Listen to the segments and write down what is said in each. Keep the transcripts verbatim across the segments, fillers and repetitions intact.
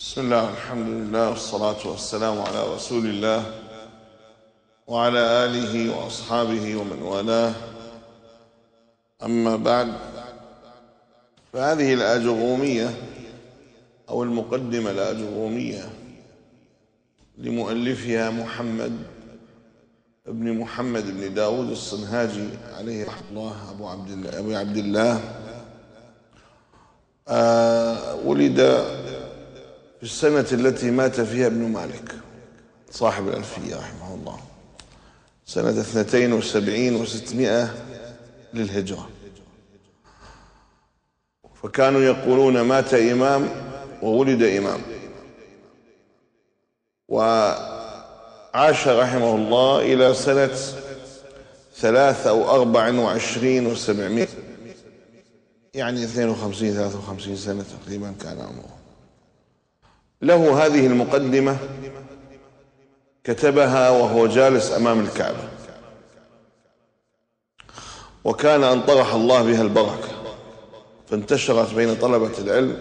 بسم الله الحمد لله والصلاة والسلام على رسول الله وعلى آله وأصحابه ومن والاه. أما بعد، فهذه الآجرومية أو المقدمة الآجرومية لمؤلفها محمد ابن محمد بن داود الصنهاجي عليه رحمة الله أبو عبد الله, أبو عبد الله آه ولد في السنة التي مات فيها ابن مالك صاحب الألفية رحمه الله، سنة اثنتين وسبعين وستمائة للهجرة. فكانوا يقولون مات إمام وولد إمام. وعاش رحمه الله إلى سنة ثلاث أو أربع وعشرين وسبعمائة، يعني اثنين وخمسين ثلاثة وخمسين سنة تقريبا كان عمره. له هذه المقدمة كتبها وهو جالس أمام الكعبة، وكان أن طرح الله بها البركة، فانتشرت بين طلبة العلم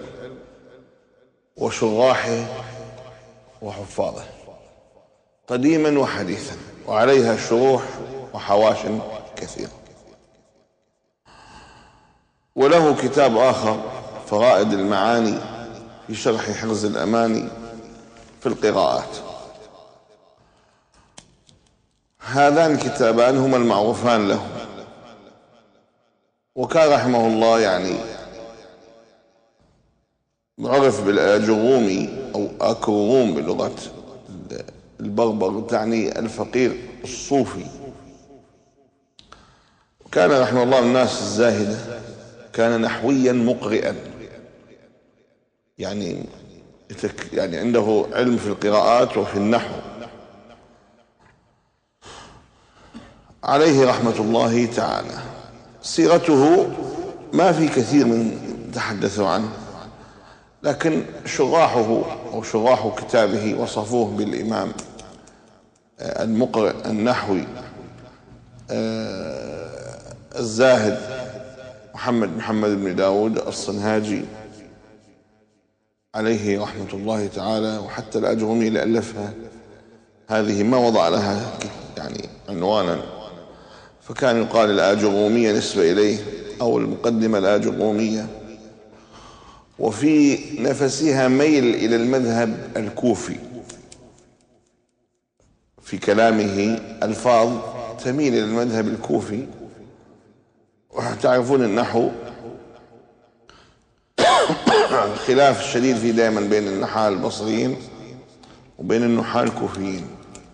وشراحه وحفاظه قديما وحديثا، وعليها شروح وحواش كثيرة. وله كتاب آخر فرائد المعاني في شرح حرز الأماني في القراءات. هذان الكتابان هما المعروفان له. وكان رحمه الله يعني عرف بالآجرومي أو آكروم بلغة البربر، تعني الفقير الصوفي. وكان رحمه الله من الناس الزاهدة، كان نحويا مقرئا، يعني يعني عنده علم في القراءات وفي النحو عليه رحمة الله تعالى. سيرته ما في كثير من تحدثوا عنه، لكن شراحه أو شراح كتابه وصفوه بالإمام المقرئ النحوي الزاهد محمد محمد بن داود الصنهاجي عليه رحمة الله تعالى. وحتى الآجرومية اللي ألفها هذه ما وضع لها يعني عنوانا، فكان يقال الآجرومية نسبة إليه أو المقدمة الآجرومية. وفي نفسها ميل إلى المذهب الكوفي، في كلامه ألفاظ تميل إلى المذهب الكوفي. وتعرفون النحو الخلاف الشديد فيه دائما بين النحاة البصريين وبين النحاة الكوفيين.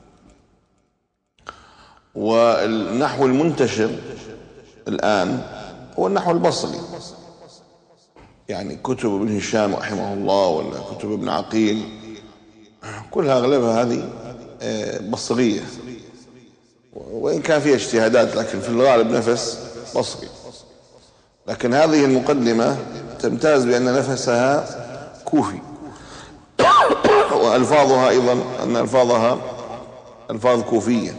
والنحو المنتشر الآن هو النحو البصري، يعني كتب ابن هشام رحمه الله ولا كتب ابن عقيل كلها أغلبها هذه بصرية، وإن كان فيها اجتهادات لكن في الغالب نفس بصري. لكن هذه المقدمة تمتاز بأن نفسها كوفي، وألفاظها أيضا أن ألفاظها ألفاظ كوفية.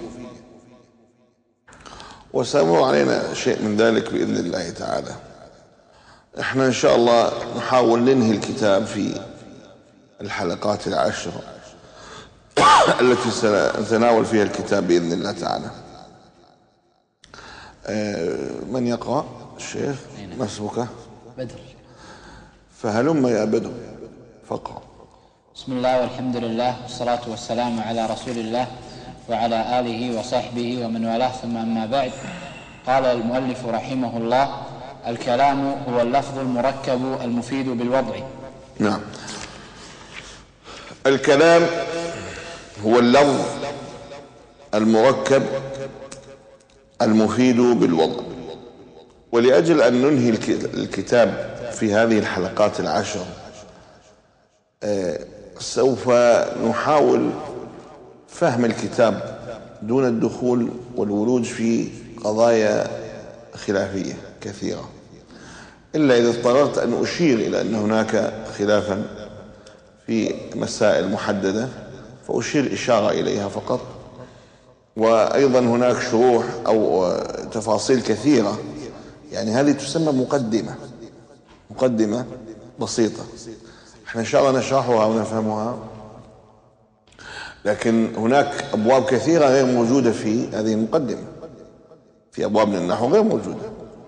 وسيمر علينا شيء من ذلك بإذن الله تعالى. احنا إن شاء الله نحاول ننهي الكتاب في الحلقات العشر التي سنتناول فيها الكتاب بإذن الله تعالى. من يقرأ؟ الشيخ ما اسمك؟ بدر. فهلم يا بدر فقرأ. بسم الله والحمد لله والصلاة والسلام على رسول الله وعلى آله وصحبه ومن والاه، ثم أما بعد. قال المؤلف رحمه الله: الكلام هو اللفظ المركب المفيد بالوضع. نعم، الكلام هو اللفظ المركب المفيد بالوضع. ولأجل أن ننهي الكتاب في هذه الحلقات العشر سوف نحاول فهم الكتاب دون الدخول والولوج في قضايا خلافية كثيرة، إلا إذا اضطررت أن أشير إلى أن هناك خلافا في مسائل محددة فأشير إشارة إليها فقط. وأيضا هناك شروح أو تفاصيل كثيرة، يعني هذه تسمى مقدمة مقدمة بسيطة، احنا إن شاء الله نشرحها ونفهمها، لكن هناك أبواب كثيرة غير موجودة في هذه المقدمة، في أبواب من النحو غير موجودة،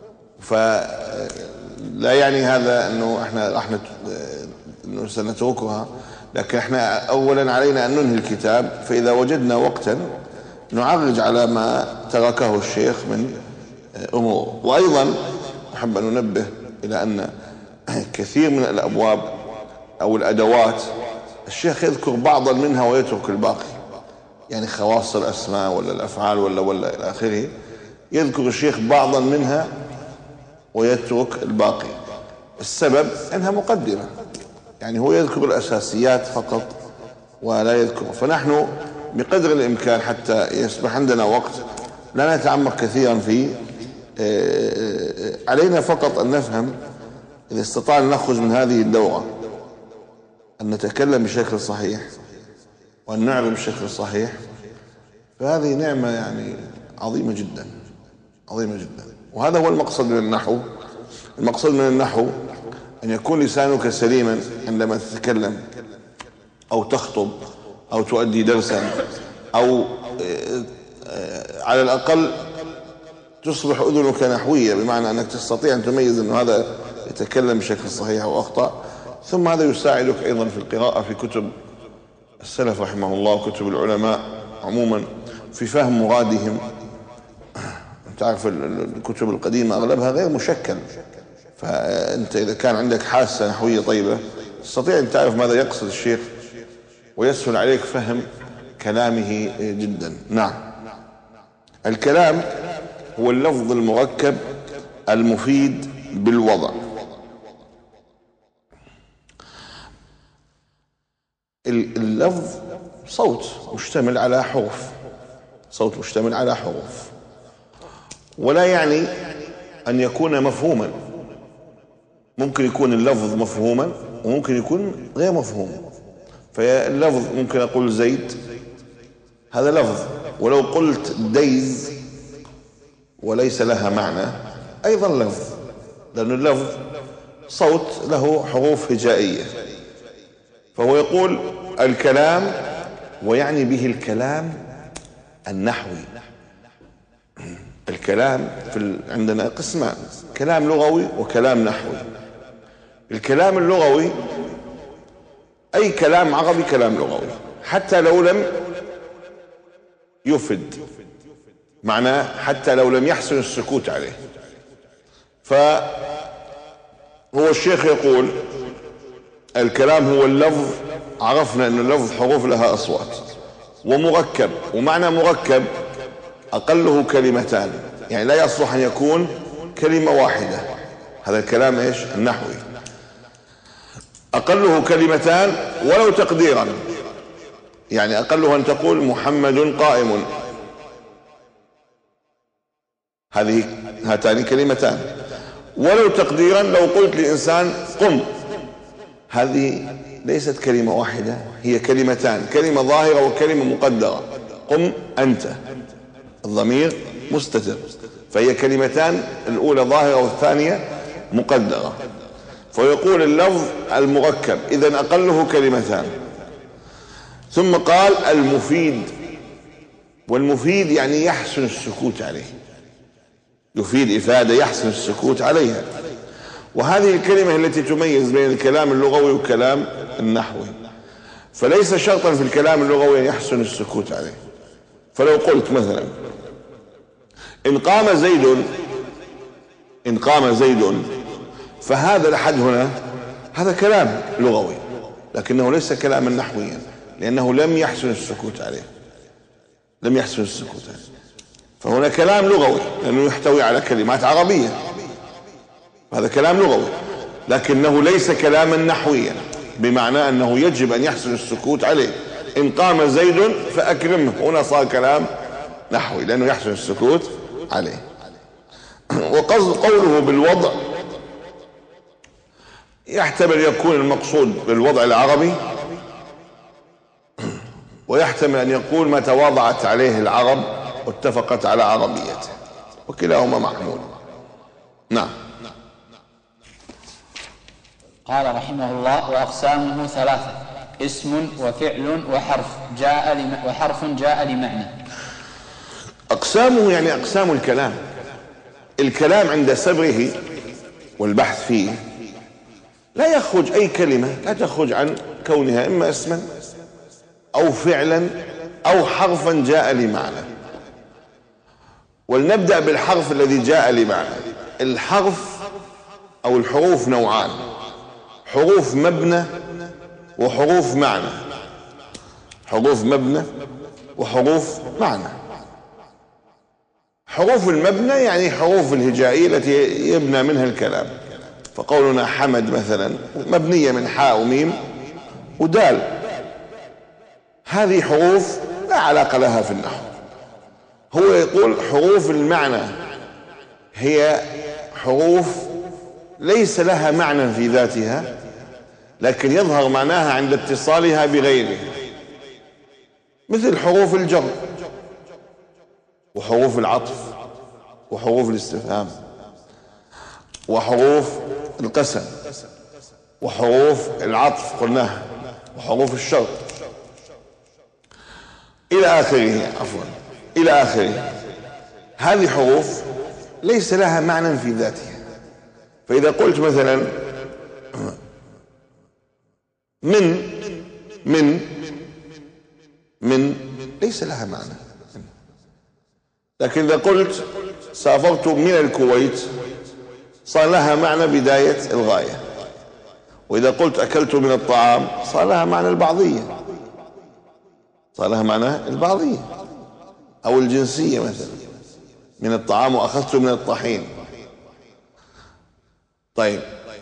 فلا يعني هذا أنه احنا راح أنه سنتركها، لكن احنا أولا علينا أن ننهي الكتاب، فإذا وجدنا وقتا نعرج على ما تركه الشيخ من أمور. وأيضا أحب أن ننبه إلى أن كثير من الأبواب أو الأدوات الشيخ يذكر بعضا منها ويترك الباقي، يعني خواص الأسماء ولا الأفعال ولا ولا إلى آخره، يذكر الشيخ بعضا منها ويترك الباقي. السبب أنها مقدمة، يعني هو يذكر الأساسيات فقط ولا يذكر. فنحن بقدر الإمكان حتى يصبح عندنا وقت لا نتعمق كثيرا في، علينا فقط أن نفهم إذا استطعنا نخرج من هذه الدورة أن نتكلم بشكل صحيح وأن نعرف بشكل صحيح، فهذه نعمة يعني عظيمة جدا عظيمة جدا. وهذا هو المقصد من النحو. المقصد من النحو أن يكون لسانك سليما عندما تتكلم أو تخطب أو تؤدي درسا، أو على الأقل تصبح أذنك نحوية، بمعنى أنك تستطيع أن تميز أن هذا يتكلم بشكل صحيح أو أخطأ. ثم هذا يساعدك أيضا في القراءة في كتب السلف رحمه الله وكتب العلماء عموما في فهم مرادهم. تعرف الكتب القديمة أغلبها غير مشكل، فأنت إذا كان عندك حاسة نحوية طيبة تستطيع أن تعرف ماذا يقصد الشيخ ويسهل عليك فهم كلامه جدا. نعم، الكلام هو اللفظ المركب المفيد بالوضع. اللفظ صوت مشتمل على حروف، صوت مشتمل على حروف، ولا يعني أن يكون مفهوما. ممكن يكون اللفظ مفهوما وممكن يكون غير مفهوم. فاللفظ ممكن أقول زيد، هذا لفظ، ولو قلت ديز وليس لها معنى أيضا لفظ، لأن اللفظ صوت له حروف هجائية. فهو يقول الكلام ويعني به الكلام النحوي. الكلام في عندنا قسمان، كلام لغوي وكلام نحوي. الكلام اللغوي أي كلام عربي كلام لغوي، حتى لو لم يفد، معناه حتى لو لم يحسن السكوت عليه. فهو الشيخ يقول الكلام هو اللفظ، عرفنا أن اللفظ حروف لها أصوات، ومركب، ومعنى مركب أقله كلمتان، يعني لا يصلح أن يكون كلمة واحدة. هذا الكلام إيش؟ النحوي. أقله كلمتان ولو تقديرا، يعني أقله أن تقول محمد قائم، هذه هاتان كلمتان. ولو تقديرا لو قلت لإنسان قم، هذه ليست كلمة واحدة، هي كلمتان، كلمة ظاهرة وكلمة مقدرة. قم أنت، الضمير مستتر، فهي كلمتان، الأولى ظاهرة والثانية مقدرة. فيقول اللفظ المركب إذن أقله كلمتان. ثم قال المفيد، والمفيد يعني يحسن السكوت عليه، يفيد إفادة يحسن السكوت عليها. وهذه الكلمة التي تميز بين الكلام اللغوي والكلام النحوي. فليس شرطا في الكلام اللغوي أن يحسن السكوت عليه. فلو قلت مثلا إن قام زيد، إن قام زيد، فهذا الأحد هنا هذا كلام لغوي، لكنه ليس كلاما نحويا، لأنه لم يحسن السكوت عليه، لم يحسن السكوت عليه. فهنا كلام لغوي لأنه يحتوي على كلمات عربية، هذا كلام لغوي، لكنه ليس كلاما نحويا، بمعنى أنه يجب أن يحسن السكوت عليه. إن قام زيد فأكرمه، هنا صار كلام نحوي لأنه يحسن السكوت عليه. وقصد قوله بالوضع يحتمل يكون المقصود بالوضع العربي، ويحتمل أن يقول ما تواضعت عليه العرب واتفقت على عربيته، وكلاهما محمول. نعم. قال رحمه الله: وأقسامه ثلاثة: اسم وفعل وحرف جاء لم... وحرف جاء لمعنى. أقسامه يعني أقسام الكلام. الكلام عند سبره والبحث فيه لا يخرج أي كلمة، لا تخرج عن كونها إما اسما أو فعلا أو حرفا جاء لمعنى. ولنبدأ بالحرف الذي جاء لمعنى. الحرف أو الحروف نوعان: حروف مبنى وحروف معنى. حروف مبنى وحروف معنى. حروف المبنى يعني حروف الهجائية التي يبنى منها الكلام، فقولنا حمد مثلا مبنية من حاء وميم ودال، هذه حروف لا علاقة لها في النحو. هو يقول حروف المعنى هي حروف ليس لها معنى في ذاتها، لكن يظهر معناها عند اتصالها بغيره، مثل حروف الجر وحروف العطف وحروف الاستفهام وحروف القسم وحروف العطف قلناها وحروف الشرط إلى آخره. عفوا إلى آخره. هذه حروف ليس لها معنى في ذاتها. فإذا قلت مثلا من من من ليس لها معنى، لكن إذا قلت سافرت من الكويت صار لها معنى بداية الغاية. وإذا قلت أكلت من الطعام صار لها معنى البعضية، صار لها معنى البعضية أو الجنسية، مثلا من الطعام وأخذت من الطحين. طيب،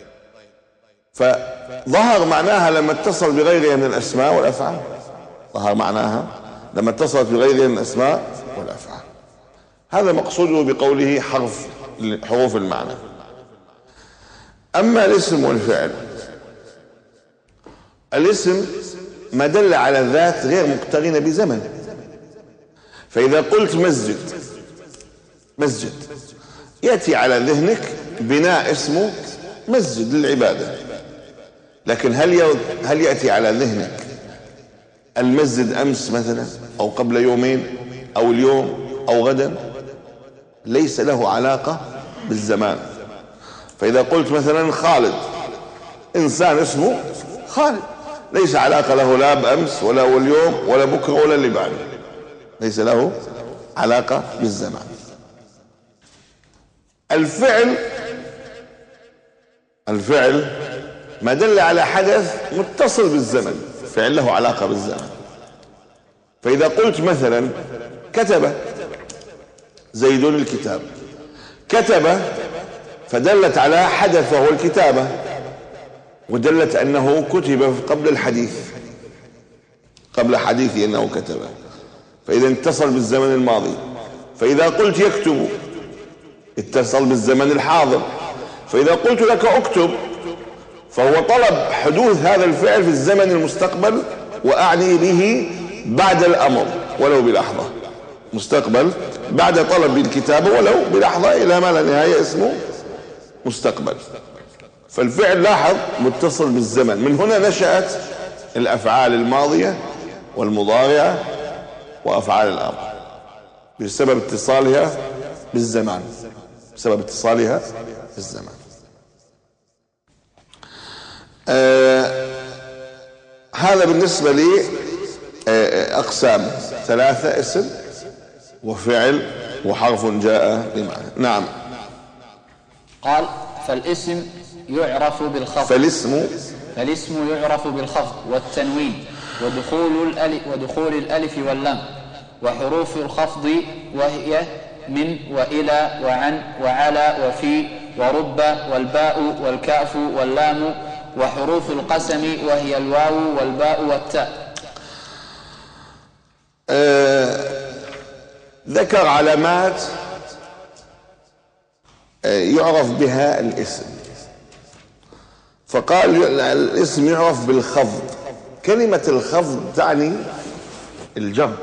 فظهر معناها لما اتصل بغيرها من الأسماء والأفعال. ظهر معناها لما اتصلت بغيرها من الأسماء والأفعال. هذا مقصوده بقوله حرف حروف المعنى. أما الاسم والفعل، الاسم ما دل على الذات غير مقترنة بزمن. فإذا قلت مسجد مسجد يأتي على ذهنك بناء اسمه مسجد للعبادة، لكن هل هل يأتي على ذهنك المسجد أمس مثلا أو قبل يومين أو اليوم أو غدا؟ ليس له علاقة بالزمان. فإذا قلت مثلا خالد، إنسان اسمه خالد، ليس علاقة له لا بأمس ولا اليوم ولا بكرة ولا اللي بعده، ليس له علاقة بالزمان. الفعل الفعل ما دل على حدث متصل بالزمن، فعل له علاقة بالزمن. فإذا قلت مثلا كتب زيد الكتاب، كتب فدلت على حدث وهو الكتابة، ودلت أنه كتب قبل الحديث، قبل حديثه أنه كتب، فإذا اتصل بالزمن الماضي. فإذا قلت يكتب اتصل بالزمن الحاضر. فإذا قلت لك اكتب فهو طلب حدوث هذا الفعل في الزمن المستقبل، وأعني به بعد الأمر ولو بلحظة، مستقبل بعد طلب بالكتابة ولو بلحظة إلى ما لا نهاية اسمه مستقبل. فالفعل لاحظ متصل بالزمن. من هنا نشأت الأفعال الماضية والمضارعة وأفعال الأمر بسبب اتصالها بالزمان، بسبب اتصالها بالزمان. آه هذا بالنسبة لي آه أقسام ثلاثة: اسم وفعل وحرف جاء بمعنى. نعم. قال: فالاسم يعرف بالخفض. فالاسم فالاسم يعرف بالخفض والتنوين ودخول الألف, ودخول الألف واللام، وحروف الخفض وهي من وإلى وعن وعلى وفي ورب والباء والكاف واللام، وحروف القسم وهي الواو والباء والتاء. آه ذكر علامات آه يعرف بها الاسم، فقال الاسم يعرف بالخفض. كلمة الخفض تعني الجر،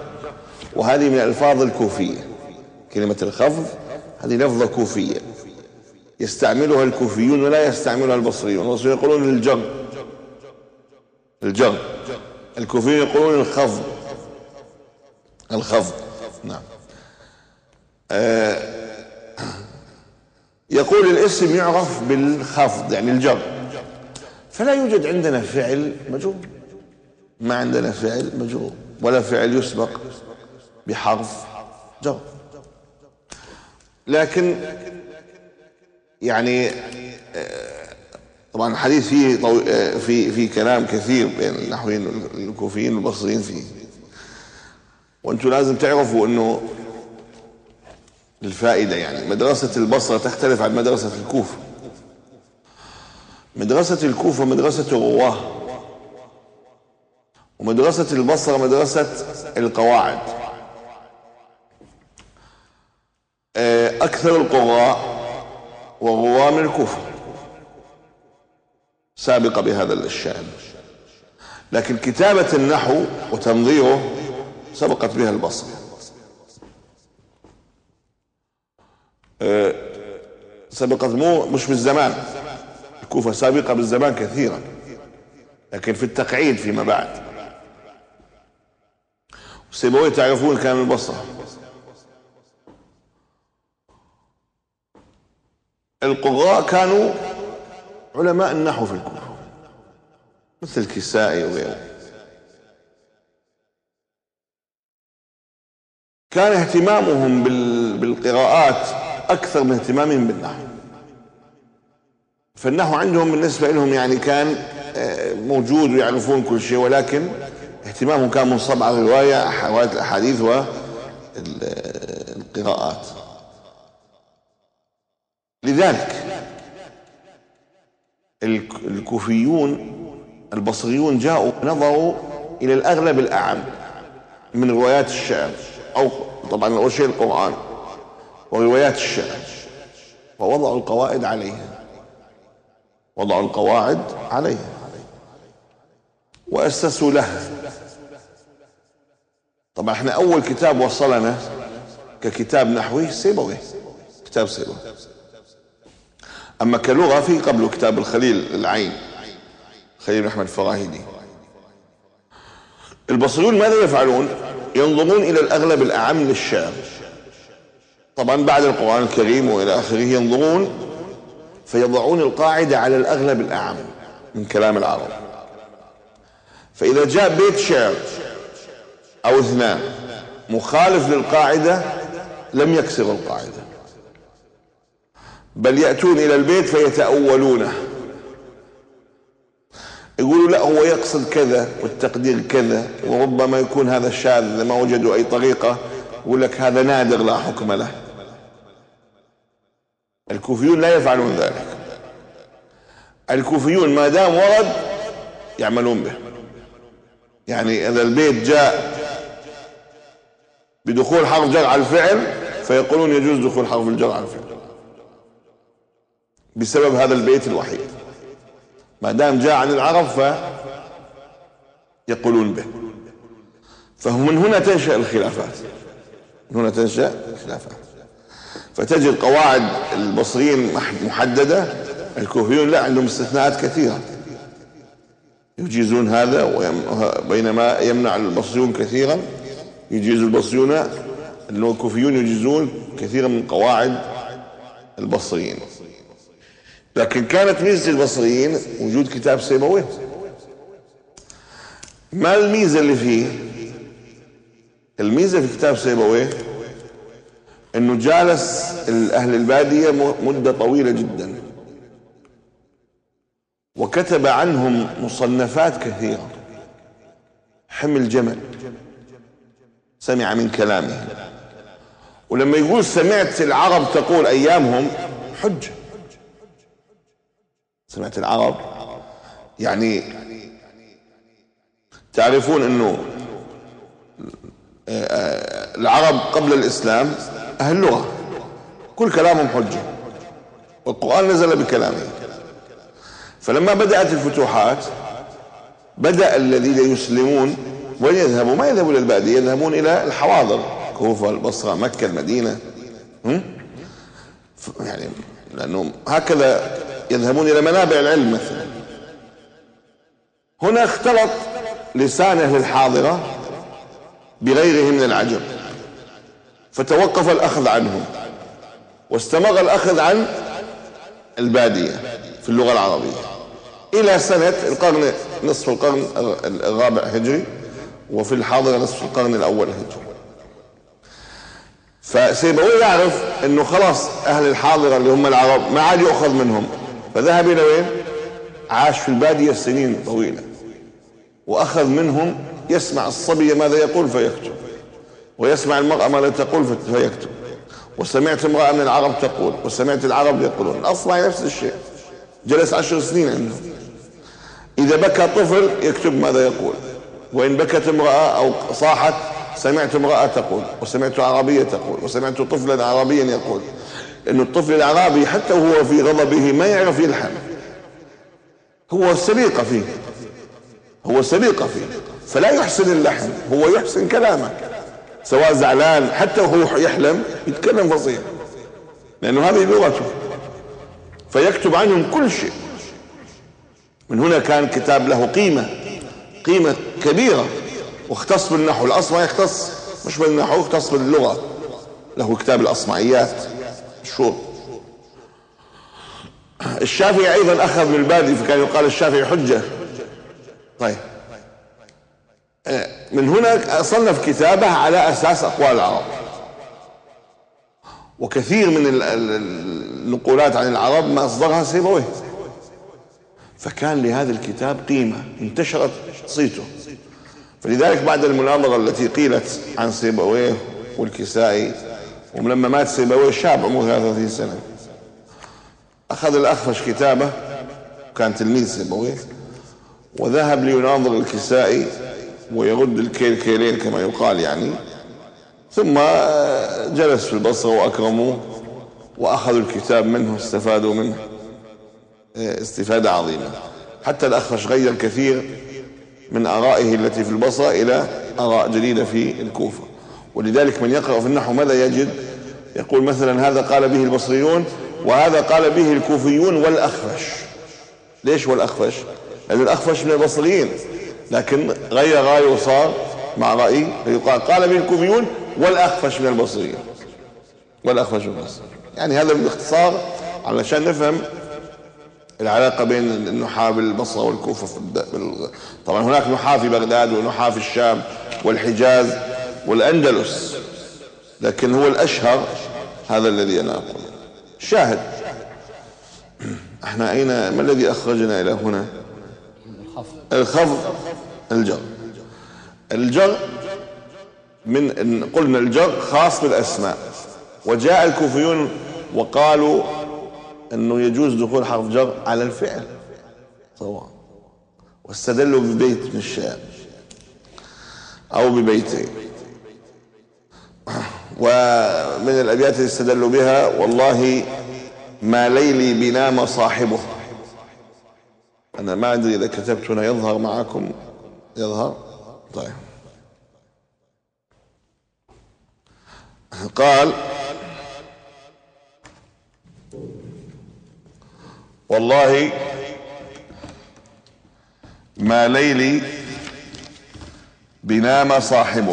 وهذه من الألفاظ الكوفية. كلمة الخفض هذه لفظة كوفية، يستعملها الكوفيون ولا يستعملها البصريون. البصريون يقولون الجر الجر الكوفيون يقولون الخفض الخفض نعم. آه يقول الاسم يعرف بالخفض يعني الجر، فلا يوجد عندنا فعل مجرور، ما عندنا فعل مجرور ولا فعل يسبق بحرف جر. لكن يعني طبعا الحديث فيه في في كلام كثير بين النحويين الكوفيين والبصريين فيه، وانتم لازم تعرفوا انه للفائدة يعني مدرسة البصرة تختلف عن مدرسة الكوفة. مدرسة الكوفة مدرسة الرواه، ومدرسة البصرة مدرسة القواعد. أكثر القراء والرواه من الكوفة سابقة بهذا الشأن، لكن كتابة النحو وتنظيره سبقت بها البصرة. سبقت مو مش بالزمان، الكوفة سابقة بالزمان كثيرا، لكن في التقعيد فيما بعد. سيبويه تعرفون كان من البصرة. القراء كانوا علماء النحو في الكوفة مثل الكسائي وغيره. كان اهتمامهم بالقراءات أكثر من اهتمامهم بالنحو، فالنحو عندهم بالنسبة لهم يعني كان موجود ويعرفون كل شيء، ولكن اهتمامهم كان منصب على الرواية رواية الأحاديث والقراءات. لذلك الكوفيون البصريون جاءوا نظروا إلى الأغلب الأعم من روايات الشعر، أو طبعا أول شيء القرآن وروايات الشعر، ووضعوا القواعد عليها وضعوا القواعد عليها وأسسوا لها. طبعا احنا أول كتاب وصلنا ككتاب نحوي سيبويه، كتاب سيبويه. أما كلغة في قبله كتاب الخليل العين، خليل أحمد الفراهيدي. البصريون ماذا يفعلون؟ ينظرون إلى الأغلب الأعم للشعر، طبعا بعد القرآن الكريم وإلى آخره، ينظرون فيضعون القاعدة على الأغلب الأعم من كلام العرب. فإذا جاء بيت شعر أو اثنان مخالف للقاعدة لم يكسر القاعدة، بل يأتون إلى البيت فيتأولونه، يقولوا لا هو يقصد كذا والتقدير كذا، وربما يكون هذا شاذ إذا ما وجدوا أي طريقة، يقول لك هذا نادر لا حكم له. الكوفيون لا يفعلون ذلك. الكوفيون ما دام ورد يعملون به. يعني إذا البيت جاء بدخول حرف جر على الفعل فيقولون يجوز دخول حرف الجر على الفعل بسبب هذا البيت الوحيد، ما دام جاء عن العرب فيقولون به. فمن هنا تنشأ الخلافات، من هنا تنشأ الخلافات. فتجد قواعد البصريين محددة، الكوفيون لا، عندهم استثناءات كثيرة يجيزون هذا، بينما يمنع البصريون كثيرا، يجيز البصريون اللي الكوفيون يجيزون كثيرا من قواعد البصريين. لكن كانت ميزة البصريين وجود كتاب سيبويه. ما الميزة اللي فيه؟ الميزة في كتاب سيبويه انه جالس اهل البادية مدة طويلة جدا، وكتب عنهم مصنفات كثيرة، حمل جمل، سمع من كلامه. ولما يقول سمعت العرب تقول ايامهم، حجة. سمعت العرب يعني تعرفون انه العرب قبل الاسلام اهل لغة، كل كلامهم حجة، والقرآن نزل بكلامه. فلما بدأت الفتوحات بدأ الذين يسلمون ويذهبوا، ما يذهبوا الى البادية، يذهبون الى الحواضر، كوفة، البصرة، مكة، المدينة، يعني لأنهم هكذا يذهبون إلى منابع العلم مثلا. هنا اختلط لسان أهل الحاضرة بغيره من العجم، فتوقف الأخذ عنهم واستمر الأخذ عن البادية في اللغة العربية إلى سنة القرن نصف القرن الرابع هجري، وفي الحاضرة نصف القرن الأول هجري. فسيبويه يعرف أنه خلاص أهل الحاضرة اللي هم العرب ما عاد يأخذ منهم، فذهب إلى وين؟ عاش في البادية سنين طويلة وأخذ منهم، يسمع الصبي ماذا يقول فيكتب، ويسمع المرأة ماذا تقول فيكتب، وسمعت امرأة من العرب تقول، وسمعت العرب يقولون. الأصمعي نفس الشيء، جلس عشر سنين عنده. إذا بكى طفل يكتب ماذا يقول، وإن بكت امرأة أو صاحت سمعت امرأة تقول، وسمعت عربية تقول، وسمعت طفلا عربيا يقول. إنه الطفل العربي حتى وهو في غضبه ما يعرف يلحن، هو سليقة فيه، هو سليقة فيه، فلا يحسن اللحن، هو يحسن كلامه، سواء زعلان حتى وهو يحلم يتكلم فصيح، لأنه هذه لغته، فيكتب عنهم كل شيء. من هنا كان كتاب له قيمة قيمة كبيرة، واختص بالنحو. الأصمعي يختص مش بالنحو، يختص باللغة، له كتاب الأصمعيات مشهور. الشافعي أيضا أخذ من البادي، فكان يقال الشافعي حجة. طيب، من هنا صنف كتابه على أساس أقوال العرب، وكثير من النقولات عن العرب ما أصدرها سيبويه، فكان لهذا الكتاب قيمة، انتشرت صيته. فلذلك بعد المناظرة التي قيلت عن سيبويه والكسائي، ولما مات سيبويه شاب عمره ثلاثة وثلاثين سنة، أخذ الأخفش كتابه، كان تلميذ سيبويه، وذهب ليناظر الكسائي ويرد الكيل كيلين كما يقال يعني، ثم جلس في البصرة وأكرموه وأخذوا الكتاب منه، استفادوا منه استفادة عظيمة. حتى الأخفش غير كثير من آرائه التي في البصرة إلى آراء جديدة في الكوفة. ولذلك من يقرأ في النحو ماذا يجد؟ يقول مثلا هذا قال به البصريون، وهذا قال به الكوفيون والأخفش. ليش والأخفش؟ لأن الأخفش من البصريين، لكن غير رأيه وصار مع رأي، فيقال قال به الكوفيون والأخفش من البصريين، والأخفش من البصريين. يعني هذا باختصار علشان نفهم العلاقة بين النحاة بالبصرة والكوفة. في طبعا هناك نحاة في بغداد ونحاة في الشام والحجاز والأندلس، لكن هو الأشهر هذا الذي أنا أقول. شاهد، احنا أين، ما الذي أخرجنا إلى هنا؟ الخفض، الجر. الجر من قلنا الجر خاص بالأسماء، وجاء الكوفيون وقالوا أنه يجوز دخول حرف جر على الفعل طبعا، واستدلوا ببيت من الشعر أو ببيتين. ومن الأبيات اللي استدلوا بها: والله ما ليلي بنام صاحبه. أنا ما أدري إذا كتبت هنا يظهر معكم، يظهر؟ طيب. قال: والله ما ليلي بنام صاحبه.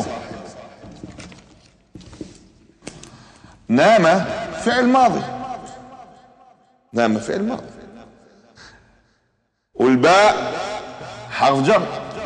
نام فعل ماضي، نام فعل ماضي، والباء حرف جر.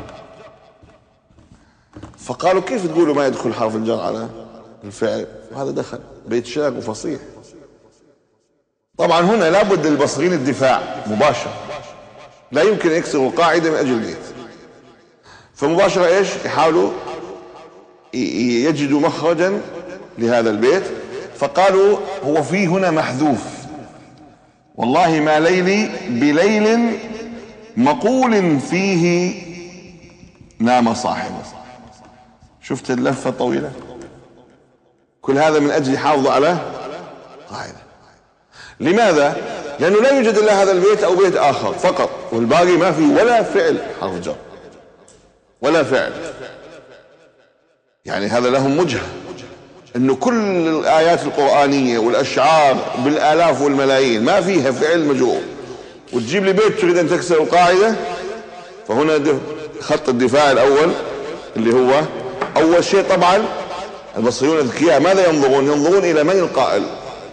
فقالوا كيف تقولوا ما يدخل حرف الجر على الفعل؟ وهذا دخل بيت شعر وفصيح. طبعا هنا لابد للبصريين الدفاع مباشر، لا يمكن يكسروا قاعدة من أجل البيت، فمباشرة إيش يحاولوا يجدوا مخرجا لهذا البيت. فقالوا هو في هنا محذوف: والله ما ليلي بليل مقول فيه نام صاحبه. شفت اللفة طويلة؟ كل هذا من أجل يحافظوا على قاعدة. لماذا؟ لأنه لا يوجد إلا هذا البيت أو بيت آخر فقط، والباقي ما فيه ولا فعل حرف جر ولا فعل. يعني هذا لهم وجهة، انه كل الايات القرآنية والاشعار بالالاف والملايين ما فيها فعل مجرور، وتجيب لي بيت تريد ان تكسر القاعدة، فهنا خط الدفاع الاول اللي هو اول شيء طبعا البصريون الذكياء ماذا ينظرون؟ ينظرون الى من القائل.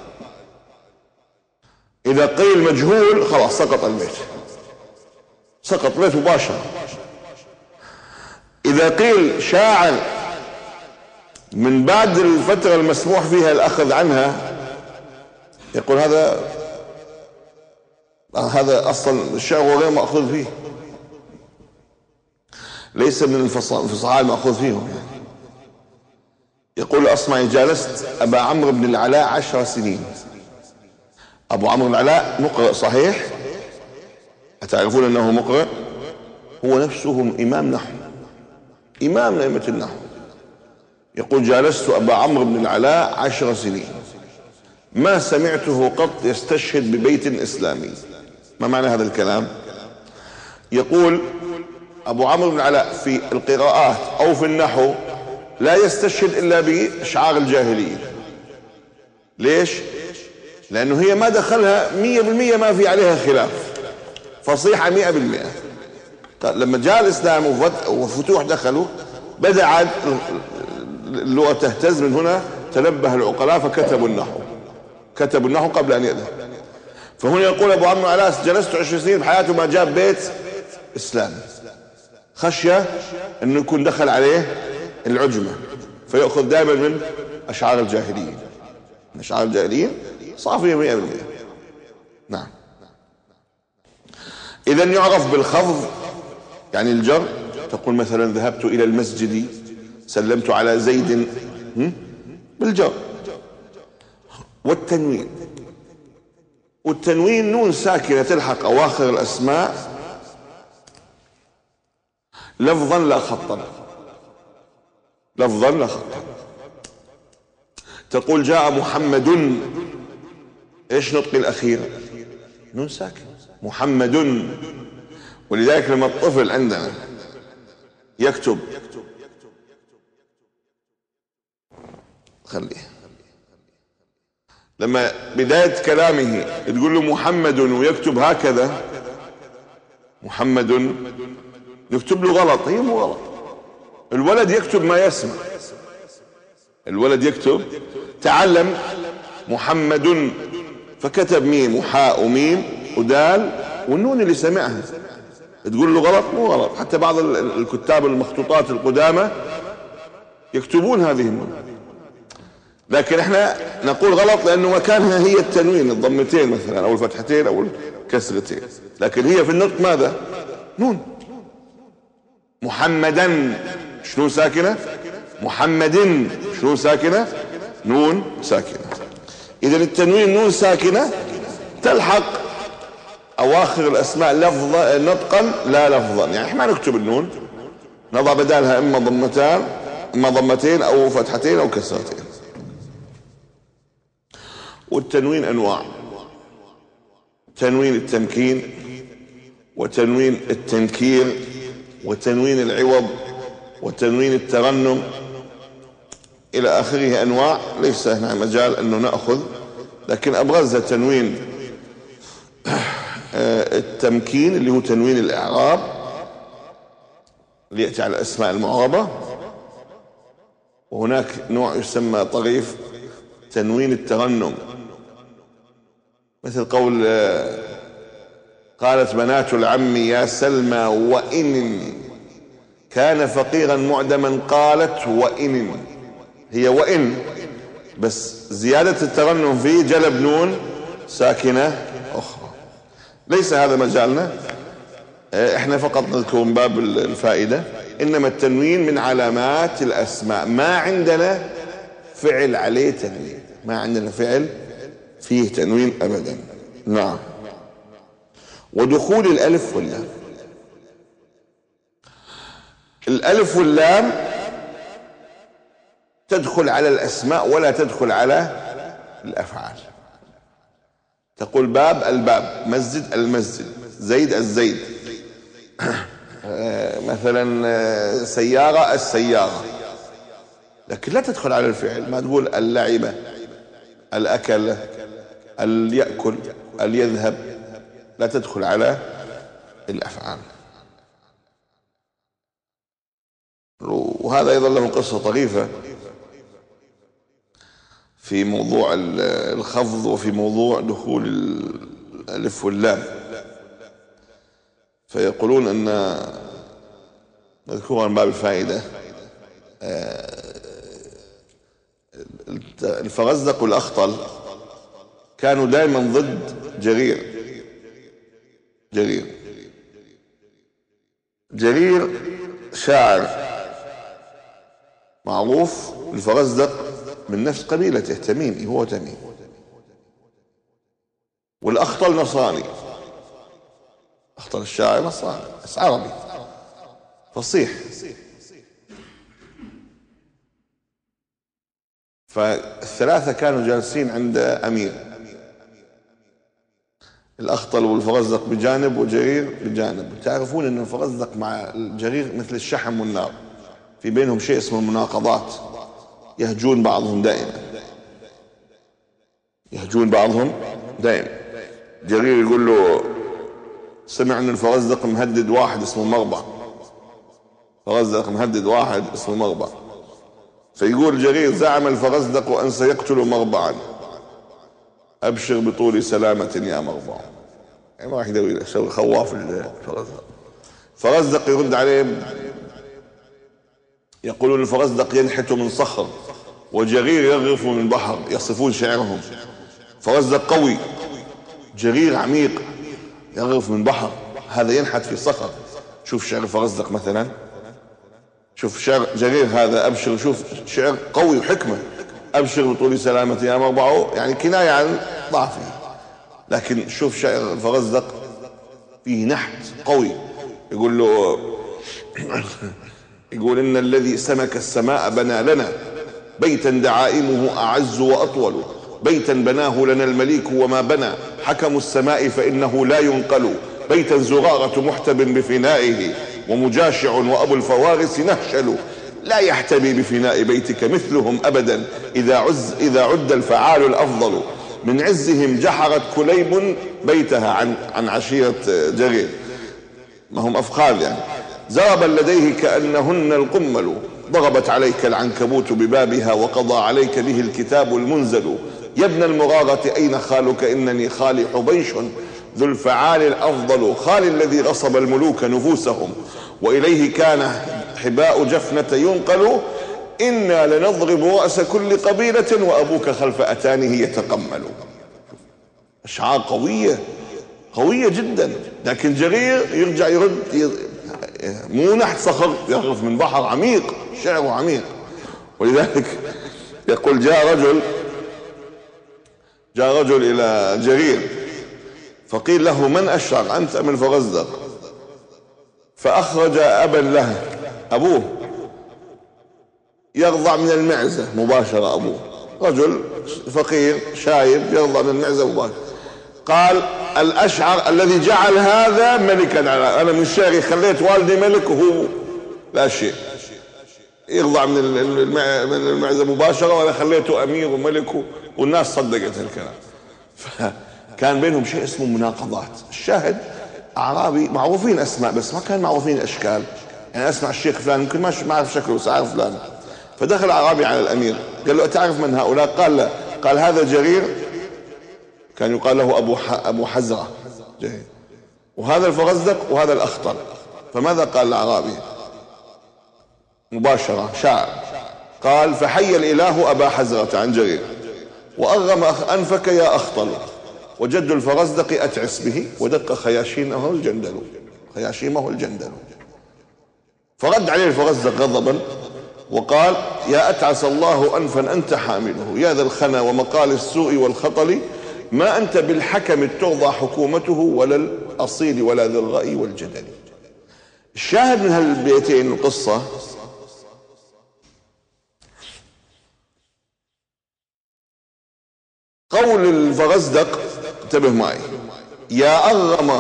اذا قيل مجهول خلاص سقط البيت، سقط البيت مباشرة. اذا قيل شاعر من بعد الفترة المسموح فيها الاخذ عنها، يقول هذا هذا اصلا الشعر غير مأخوذ فيه، ليس من الفصحاء المأخوذ فيهم. يقول الأصمعي جالست أبا عمرو بن العلاء عشر سنين. أبو عمرو بن العلاء مقرئ صحيح، أتعرفون أنه مقرئ؟ هو نفسه إمام نحو، إمام من أئمة النحو. يقول جالست أبا عمرو بن العلاء عشر سنين ما سمعته قط يستشهد ببيت إسلامي. ما معنى هذا الكلام؟ يقول أبو عمرو بن العلاء في القراءات أو في النحو لا يستشهد إلا بأشعار الجاهلية. ليش؟ لأنه هي ما دخلها مية بالمية، ما في عليها خلاف، فصيحة مئة بالمئة. لما جاء الإسلام وفتوح دخلوا بدأ عاد اللغة تهتز. من هنا تنبه العقلاء فكتبوا النحو، كتبوا النحو قبل أن يذهب. فهنا يقول أبو عمرو بن العلاء جلست عشر سنين بحياته ما جاب بيت إسلامي، خشية أنه يكون دخل عليه العجمة فيأخذ دائما من أشعار الجاهلية. أشعار الجاهلية صافية مئة بالمئة. نعم. إذا يعرف بالخفض يعني الجر. تقول مثلا ذهبت إلى المسجد، سلمت على زيد، بالجر. والتنوين، والتنوين نون ساكنة تلحق أواخر الأسماء لفظا لا خطا، لفظا لا خطا. تقول جاء محمد، ايش نطق الاخير؟ نون ساكن، محمد. ولذلك لما الطفل عندنا يكتب، خليه لما بداية كلامه تقول له محمد ويكتب هكذا محمد، نكتب له غلط. هي مو غلط، الولد يكتب ما يسمع، الولد يكتب. تعلم محمد فكتب ميم وحاء وميم ودال والنون اللي سمعها، تقول له غلط؟ مو غلط. حتى بعض الكتاب المخطوطات القدامى يكتبون هذه النون، لكن احنا نقول غلط لانه مكانها هي التنوين، الضمتين مثلا او الفتحتين او الكسرتين، لكن هي في النطق ماذا؟ نون. محمدا شنو ساكنة؟ محمد شنو ساكنة؟ نون ساكنة. إذا التنوين نون ساكنة تلحق أواخر الأسماء لفظا نطقا لا لفظا. يعني احنا ما نكتب النون، نضع بدالها إما ضمتان إما ضمتين أو فتحتين أو كسرتين. والتنوين أنواع: تنوين التمكين، وتنوين التنكير، وتنوين العوض، وتنوين الترنم إلى آخره. أنواع ليس هنا مجال أنه نأخذ، لكن أبرزها تنوين التمكين اللي هو تنوين الإعراب اللي يأتي على الأسماء المعربة. وهناك نوع يسمى طريف تنوين الترنم، مثل قول قالت بنات العم يا سلمى وإن كان فقيرا معدما، قالت وإن، هي وإن بس زيادة الترنم فيه جلب نون ساكنة أخرى. ليس هذا مجالنا، احنا فقط نذكر من باب الفائدة. إنما التنوين من علامات الأسماء، ما عندنا فعل عليه تنوين، ما عندنا فعل فيه تنوين أبدا. نعم. ودخول الألف واللام، الألف واللام تدخل على الأسماء ولا تدخل على الأفعال. تقول باب الباب، مسجد المسجد، زيد الزيد، مثلا سيارة السيارة. لكن لا تدخل على الفعل. ما تقول اللعب، الأكل، اليأكل، اليذهب، لا تدخل على الأفعال. وهذا أيضا له قصة طريفة في موضوع الخفض وفي موضوع دخول الألف واللام. فيقولون أن، نذكرها من باب الفائدة، الفرزدق والأخطل كانوا دائما ضد جرير. جرير جرير شاعر معروف، الفرزدق من نفس قبيلته تميمي، هو تميم، والأخطل نصراني. أخطل الشاعر نصراني بس عربي فصيح. فالثلاثة كانوا جالسين عند أمير، الأخطل والفرزدق بجانب وجرير بجانب. تعرفون أن الفرزدق مع الجرير مثل الشحم والنار، في بينهم شيء اسمه المناقضات، يهجون بعضهم دائما، يهجون بعضهم دائما. جرير يقول له سمع أن الفرزدق مهدد واحد اسمه مربع، فرزدق مهدد واحد اسمه مربع. فيقول جرير زعم الفرزدق أن سيقتل مربعا، أبشر بطول سلامة يا مربع. يعني ما راح يدوي يسوي خواف الفرزدق. فرزدق يرد عليه، يقولون الفرزدق ينحت من صخر وجرير يغرف من بحر، يصفون شعرهم. فرزدق قوي، جرير عميق يغرف من بحر، هذا ينحت في صخر. شوف شعر فرزدق مثلا، شوف شعر جرير هذا أبشر، شوف شعر قوي وحكمة، أبشر بطول سلامة يا مربع، يعني كناية عن ضعفه. لكن شوف شعر الفرزدق فيه نحت قوي، يقول له يقول إن الذي سمك السماء بنى لنا بيتا دعائمه أعز وأطول، بيتا بناه لنا المليك وما بنى، حكم السماء فإنه لا ينقل، بيتا زرارة محتب بفنائه، ومجاشع وأبو الفوارس نهشل، لا يحتمي بفناء بيتك مثلهم أبدا، إذا عز إذا عد الفعال الأفضل، من عزهم جحرت كليب بيتها عن عن عشيرة جرير، ما هم أفخاذ يعني، زربا لديه كأنهن القمل، ضربت عليك العنكبوت ببابها وقضى عليك به الكتاب المنزل، يا ابن المغارة أين خالك إنني خالي حبيش، ذو الفعال الأفضل، خالي الذي غصب الملوك نفوسهم، وإليه كان حباء جفنة ينقل، إنا لنضرب رأس كل قبيلة وأبوك خلف أتانه يتقمل. أشعار قوية قوية جدا. لكن جرير يرجع يرد، مو نحت صخر، يغرف من بحر عميق، شعره عميق. ولذلك يقول جاء رجل جاء رجل إلى جرير فقيل له من أشعر أنت من فرزدق؟ فأخرج أبا له، أبوه يرضع من المعزة مباشرة، أبوه رجل فقير شايب يرضع من المعزة مباشرة. قال الأشعر الذي جعل هذا ملكا على، أنا من شعري خليت والدي ملك وهو لا شيء، يرضع من من المعزة مباشرة وأنا خليته أمير وملك، والناس صدقت الكلام. فكان بينهم شيء اسمه مناقضات. الشاهد أعرابي معروفين أسماء بس ما كان معروفين أشكال، يعني أسمع الشيخ فلان يمكن ما ما أعرف شكله بس أعرف فلان. فدخل أعرابي على الأمير قال له أتعرف من هؤلاء؟ قال لا. قال هذا جرير، كان يقال له أبو أبو حزرة جرير، وهذا الفرزدق وهذا الأخطل. فماذا قال الأعرابي؟ مباشرة شاعر، قال فحي الإله أبا حزرة عن جرير، وأغم أنفك يا أخطل، وجد الفرزدق أتعس به، ودق خياشيمه الجندل خياشيمه الجندل. فرد عليه الفرزدق غضبا وقال يا أتعس الله أنفا أنت حامله، يا ذا الخنا ومقال السوء والخطل، ما أنت بالحكم ترضى حكومته، ولا الأصيل ولا ذي الرأي والجدل. الشاهد من هالبيتين القصة قول الفرزدق، انتبه معي، يا أغرم،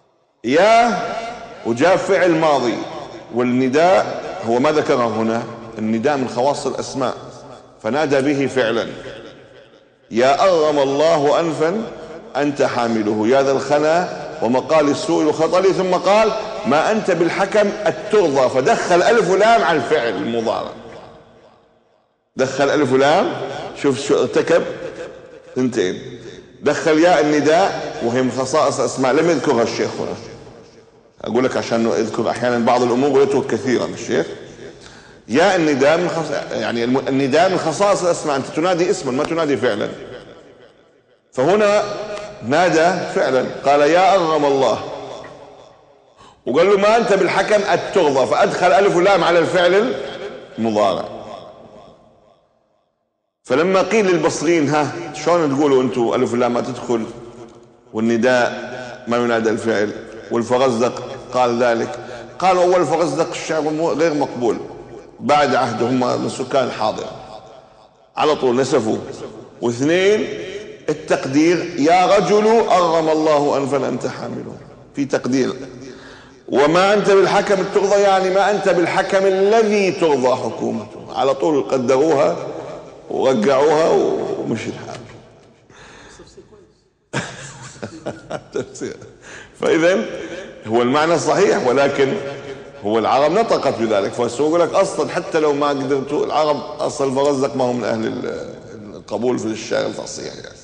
يا وجاء فعل ماضي، والنداء هو ما ذكره هنا النداء من خواص الأسماء، فنادى به فعلا: يا أرغم الله أنفا أنت حامله، يا ذا الخنا ومقال السوء الخطر. ثم قال: ما أنت بالحكم الترضى، فدخل ألف ولام على الفعل المضارع، دخل ألف ولام، شوف شو ارتكب ثنتين، دخل ياء النداء وهي من خصائص الأسماء لم يذكرها الشيخ هنا. أقول لك عشان يذكر أحيانا بعض الأمور ويترك كثيرا الشيخ. ياء النداء من خص... يعني النداء من خصائص الأسماء، أنت تنادي اسما ما تنادي فعلا، فهنا نادى فعلا، قال: يا أرغم الله، وقال له: ما أنت بالحكم الترضى، فأدخل ألف ولام على الفعل المضارع. فلما قيل للبصريين: ها شلون تقولوا أنتم ألف ولام ما تدخل والنداء ما ينادى الفعل؟ والفرزدق قال ذلك. قالوا: أول فرزدق الشعر غير مقبول بعد عهده، هم من سكان الحاضر، على طول نسفوه. واثنين، التقدير: يا رجل أرغم الله أنفا أنت حامله، في تقدير. وما أنت بالحكم الترضى يعني ما أنت بالحكم الذي ترضى حكومته، على طول قدروها ورجعوها ومشي الحال. فإذا هو المعنى صحيح، ولكن هو العرب نطقت بذلك، فالسوق يقول لك أصلا حتى لو ما قدرتوا العرب أصلا الفرزدق ما هم من أهل القبول في الشعر الفصيح يعني.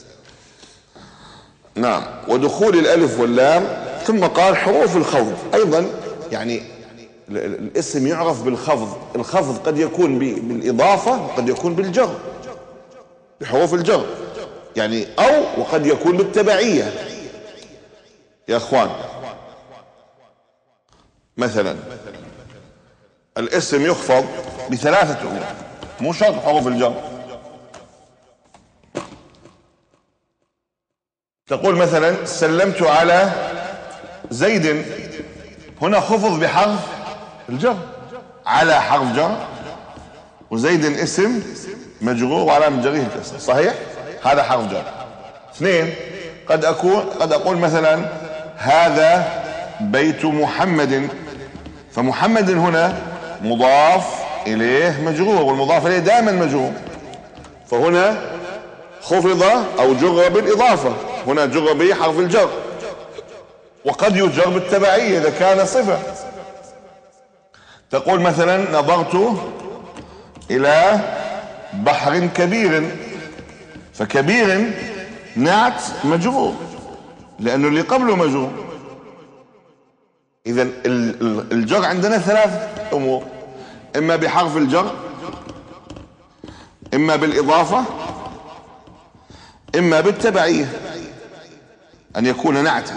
نعم. ودخول الألف واللام. ثم قال: حروف الخفض أيضا، يعني الاسم يعرف بالخفض، الخفض قد يكون بالإضافة وقد يكون بالجر، بحروف الجر يعني، أو وقد يكون بالتبعية. يا أخوان مثلا الاسم يخفض بثلاثة أمور، مو شرط حروف الجر. تقول مثلا: سلمت على زيد، هنا خفض بحرف الجر، على حرف جر، وزيد اسم مجرور وعلامة جره الكسر، صحيح؟ هذا حرف جر. اثنين، قد أكون قد أقول مثلا: هذا بيت محمد، فمحمد هنا مضاف إليه مجرور، والمضاف إليه دائما مجرور، فهنا خفض أو جر بالإضافة، هنا جر به حرف الجر. وقد يجر بالتبعية إذا كان صفة. تقول مثلا: نظرت إلى بحر كبير، فكبير نعت مجرور لأنه اللي قبله مجرور. إذن الجر عندنا ثلاث أمور: إما بحرف الجر، إما بالإضافة، إما بالتبعية، أن يكون نعتا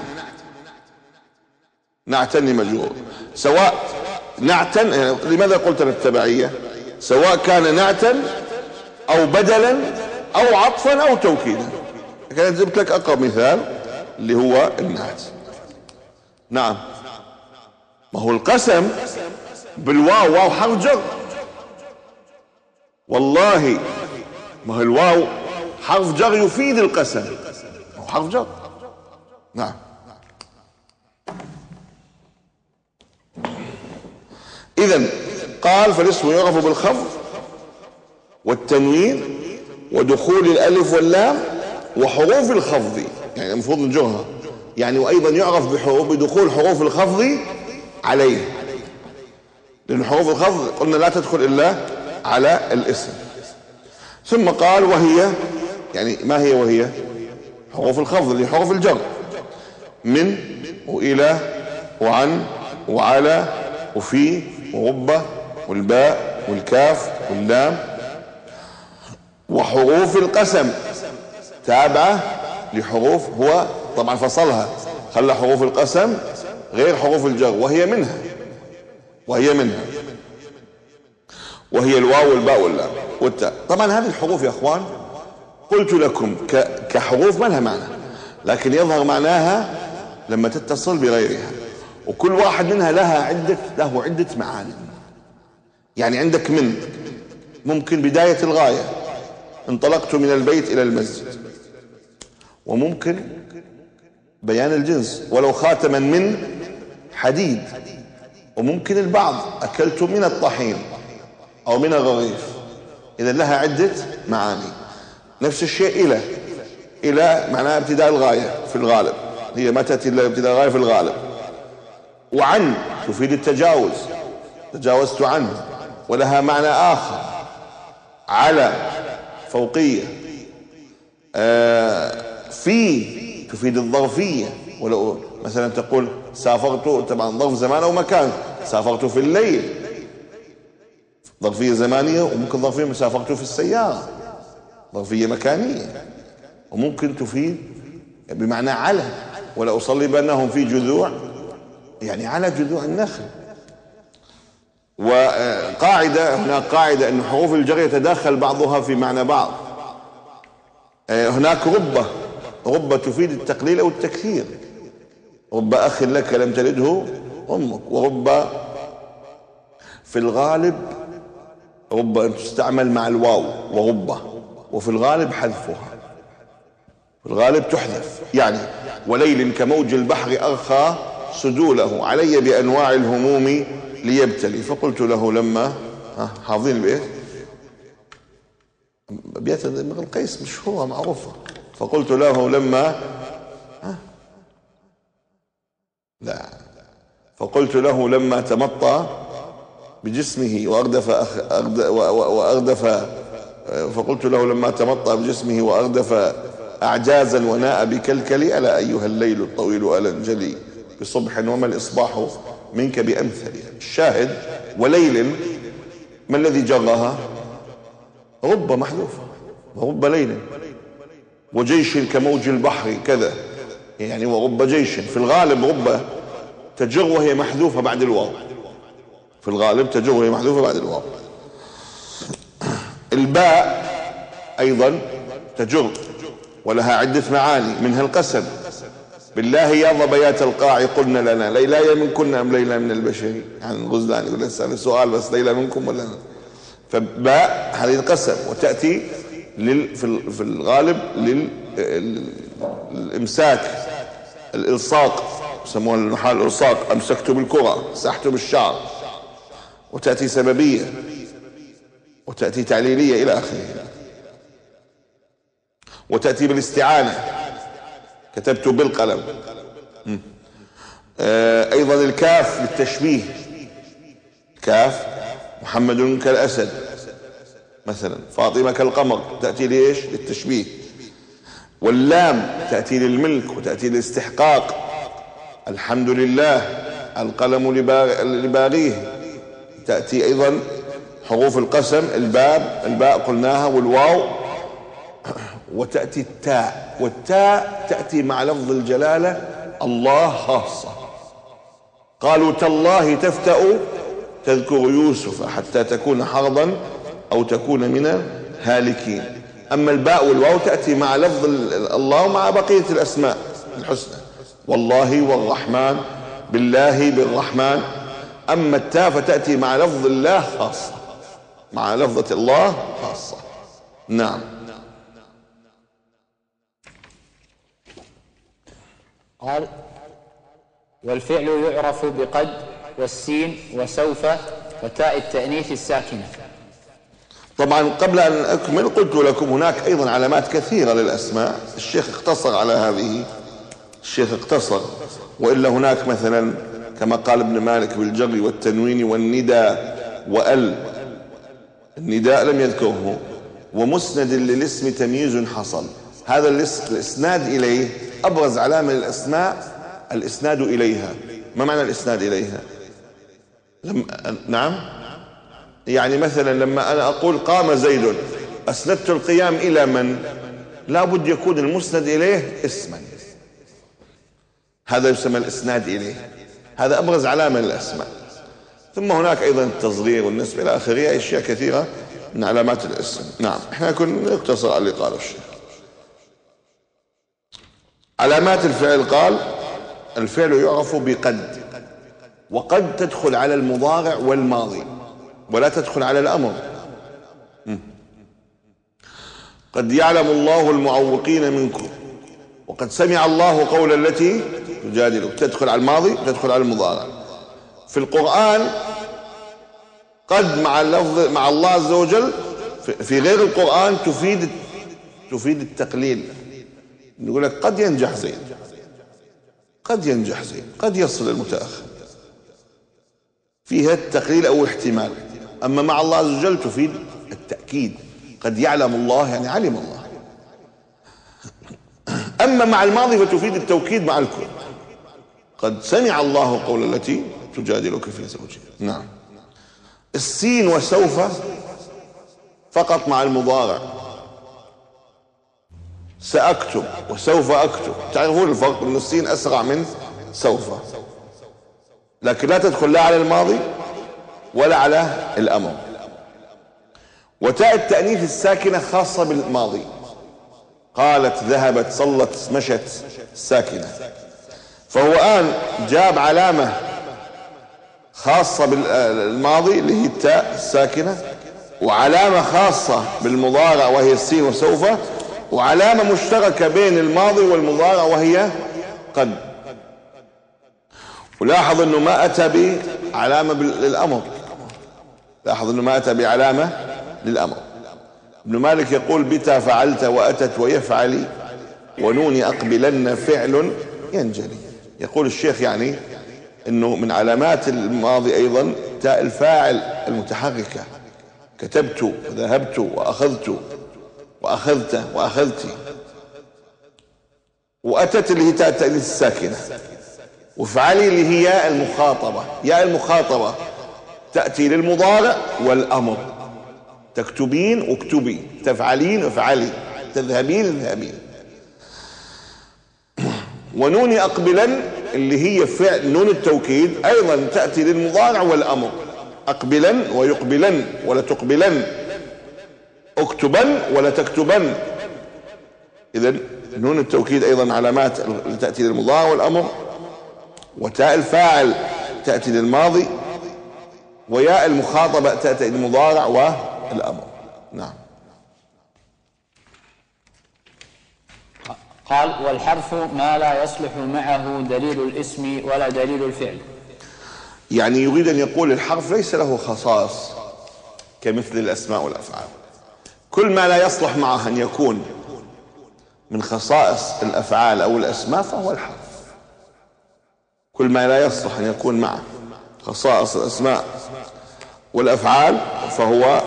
نعتا لمجرور، سواء نعتا. لماذا قلت للتبعية؟ سواء كان نعتا أو بدلا أو عطفا أو توكيدا. كانت جبت لك أقرب مثال اللي هو النعت. نعم. ما هو القسم بالواو، واو حرف جر، والله ما هو الواو حرف جر يفيد القسم، هو حرف جر. نعم. إذن قال: فالاسم يعرف بالخفض والتنوين ودخول الألف واللام وحروف الخفض، يعني المفروض نجرها يعني، وأيضا يعرف بحروف بدخول حروف الخفض عليه، لأن حروف الخفض قلنا لا تدخل إلا على الاسم. ثم قال: وهي، يعني ما هي وهي؟ حروف الخفض اللي حروف الجر: من وإلى وعن وعلى وفي ورب والباء والكاف واللام. وحروف القسم تابعة لحروف، هو طبعا فصلها، خلى حروف القسم غير حروف الجر، وهي منها وهي منها وهي الواو والباء واللام والتاء. طبعا هذه الحروف يا اخوان قلت لكم كحروف ما لها معنى، لكن يظهر معناها لما تتصل بغيرها، وكل واحد منها لها عدة له عدة معاني. يعني عندك من ممكن بداية الغاية، انطلقت من البيت إلى المسجد، وممكن بيان الجنس ولو خاتما من حديد، وممكن البعض أكلت من الطحين، أو من الرغيف، إذا لها عدة معاني. نفس الشيء إلى إلى معناها ابتداء الغاية في الغالب، هي ما تأتي إلا ابتداء الغاية في الغالب. وعن تفيد التجاوز، تجاوزت عنه، ولها معنى آخر على فوقية. آه في تفيد الظرفية، ولو مثلا تقول سافرت، طبعا ظرف زمان أو مكان، سافرت في الليل، ظرفية زمانية، وممكن ظرفية سافرت في السيارة، ظرفية مكانية. وممكن تفيد بمعنى على، ولا أصلي بأنهم في جذوع، يعني على جذوع النخل. وقاعدة هناك قاعدة أن حروف الجر يتداخل بعضها في معنى بعض. هناك رب، رب تفيد التقليل أو التكثير، رب أخ لك لم تلده أمك. ورب في الغالب رب أن تستعمل مع الواو ورب، وفي الغالب حذفها، في الغالب تحذف. يعني وليل كموج البحر أرخى سدوله علي بأنواع الهموم ليبتلي، فقلت له لما حافظين البيت، بيت امرئ القيس مشهورة معروفة. فقلت له لما ها لا فقلت له لما تمطى بجسمه وأردف وأردف فقلت له لما تمطى بجسمه وأردف أعجازا وناء بكلكلي ألا أيها الليل الطويل ألا انجلي بصبح وما الإصباح منك بأمثل. الشاهد وليل ما الذي جرها؟ رب محذوفة، ورب ليل. وجيش كموج البحر كذا، يعني ورب جيش. في الغالب رب تجر وهي محذوفة بعد الواو، في الغالب تجر وهي محذوفة بعد الواو. الباء أيضا تجر ولها عدة معاني، منها القسم. بالله يا ظبيات القاع قلنا لنا ليلى منكن أم ليلى من البشر، يعني الغزلان يقول لسه سؤال بس ليلى منكم ولا لا. فباء هذه القسم، وتأتي لل في الغالب للإمساك، الإلصاق، يسموها النحاة الإلصاق، أمسكت بالكرة، مسحت بالشعر. وتأتي سببية، وتأتي تعليلية إلى آخره. وتأتي بالاستعانة، كتبت بالقلم. آه أيضا الكاف للتشبيه، كاف محمد كالأسد مثلا، فاطمة كالقمر، تأتي ليش؟ للتشبيه. واللام تأتي للملك وتأتي للاستحقاق، الحمد لله القلم لباريه. تأتي أيضا حروف القسم، الباب الباء قلناها، والواو. وتأتي التاء، والتاء تأتي مع لفظ الجلالة الله خاصة. قالوا تالله تفتأ تذكر يوسف حتى تكون حرضا أو تكون من الهالكين. أما الباء والواو تأتي مع لفظ الله ومع بقية الأسماء الحسنى، والله والرحمن، بالله بالرحمن. أما التاء فتأتي مع لفظ الله خاصة، مع لفظة الله خاصة. نعم. قال والفعل يعرف بقد والسين وسوف وتاء التأنيث الساكنة. طبعا قبل أن أكمل قلت لكم هناك أيضا علامات كثيرة للأسماء، الشيخ اقتصر على هذه، الشيخ اقتصر. وإلا هناك مثلا كما قال ابن مالك بالجر والتنوين والنداء وأل، النداء لم يذكره. ومسند للاسم تمييز حصل، هذا الإسناد إليه أبرز علامة للأسماء الإسناد إليها. ما معنى الإسناد إليها؟ لم... نعم، يعني مثلا لما أنا أقول قام زيد، أسندت القيام إلى من؟ لا بد يكون المسند إليه اسما، هذا يسمى الإسناد إليه، هذا أبرز علامة للأسماء. ثم هناك أيضا التصغير والنسب إلى آخره، أشياء كثيرة من علامات الاسم. نعم، احنا كنا نقتصر على اللي قاله الشيخ. علامات الفعل، قال الفعل يعرف بقد، وقد تدخل على المضارع والماضي ولا تدخل على الأمر. قد يعلم الله المعوقين منكم، وقد سمع الله قول التي تجادلك، تدخل على الماضي وتدخل على المضارع. في القرآن قد مع اللفظ مع الله عز وجل في غير القرآن تفيد تفيد التقليل. نقول لك قد ينجح زيد، قد ينجح زيد، قد يصل المتأخر، فيها التقليل أو احتمال. أما مع الله عز وجل تفيد التأكيد، قد يعلم الله يعني علم الله. أما مع الماضي فتفيد التوكيد مع الكل، قد سمع الله قول التي تجادلك في زوجها. نعم. السين وسوف فقط مع المضارع، سأكتب وسوف أكتب، تعرفون الفرق أن السين أسرع من سوف، لكن لا تدخل لا على الماضي ولا على الأمر. وتاء التأنيث الساكنة خاصة بالماضي، قالت ذهبت صلت مشت ساكنة، فهو الآن جاب علامة خاصة بالماضي اللي هي التاء الساكنة، وعلامة خاصة بالمضارع وهي السين وسوف، وعلامة مشتركة بين الماضي والمضارع وهي قد. ولاحظ انه ما اتى بعلامة للامر، لاحظ انه ما اتى بعلامة للامر. ابن مالك يقول بتا فعلت واتت ويفعلي ونوني اقبلن فعل ينجلي. يقول الشيخ يعني انه من علامات الماضي ايضا تاء الفاعل المتحركة، كتبت وذهبت واخذت واخذت واخذت. واتت اللي هي تاء التأنيث الساكنة، وفعلي اللي هي ياء المخاطبة. ياء المخاطبة تأتي للمضارع والأمر، تكتبين واكتبي، تفعلين وافعلي، تذهبين اذهبين. ونون أقبلن اللي هي فعل نون التوكيد أيضا تأتي للمضارع والأمر، أقبلن ويقبلن ولا تقبلن، اكتبن ولا تكتبن. إذن نون التوكيد أيضا علامات تأتي للمضارع والأمر. وتاء الفاعل تأتي للماضي، وياء المخاطبة تأتي للمضارع والأمر. نعم. قال والحرف ما لا يصلح معه دليل الاسم ولا دليل الفعل. يعني يريد أن يقول الحرف ليس له خصائص كمثل الأسماء والأفعال، كل ما لا يصلح معه أن يكون من خصائص الأفعال أو الأسماء فهو الحرف. كل ما لا يصلح أن يكون معه خصائص الأسماء والأفعال فهو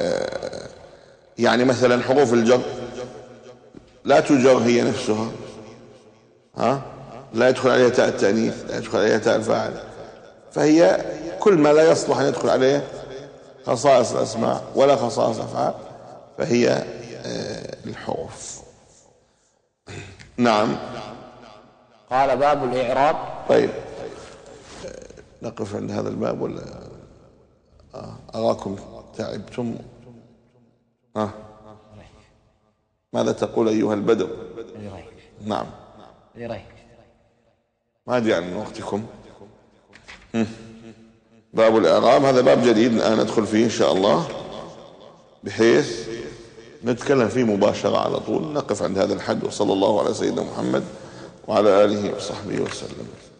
يعني مثلا حروف الجر لا تجر هي نفسها، ها لا يدخل عليها تاء التأنيث، لا يدخل عليها تاء الفاعل، فهي كل ما لا يصلح أن يدخل عليه خصائص الأسماء ولا خصائص الأفعال فهي الحروف. نعم. قال باب الإعراب. طيب نقف عند هذا الباب ولا أراكم تعبتم؟ آه. ماذا تقول أيها البدر؟ نعم. ما أدري عن وقتكم. باب الإعراب هذا باب جديد الآن ندخل فيه إن شاء الله، بحيث نتكلم فيه مباشرة على طول. نقف عند هذا الحد، وصلى الله على سيدنا محمد وعلى آله وصحبه وسلم.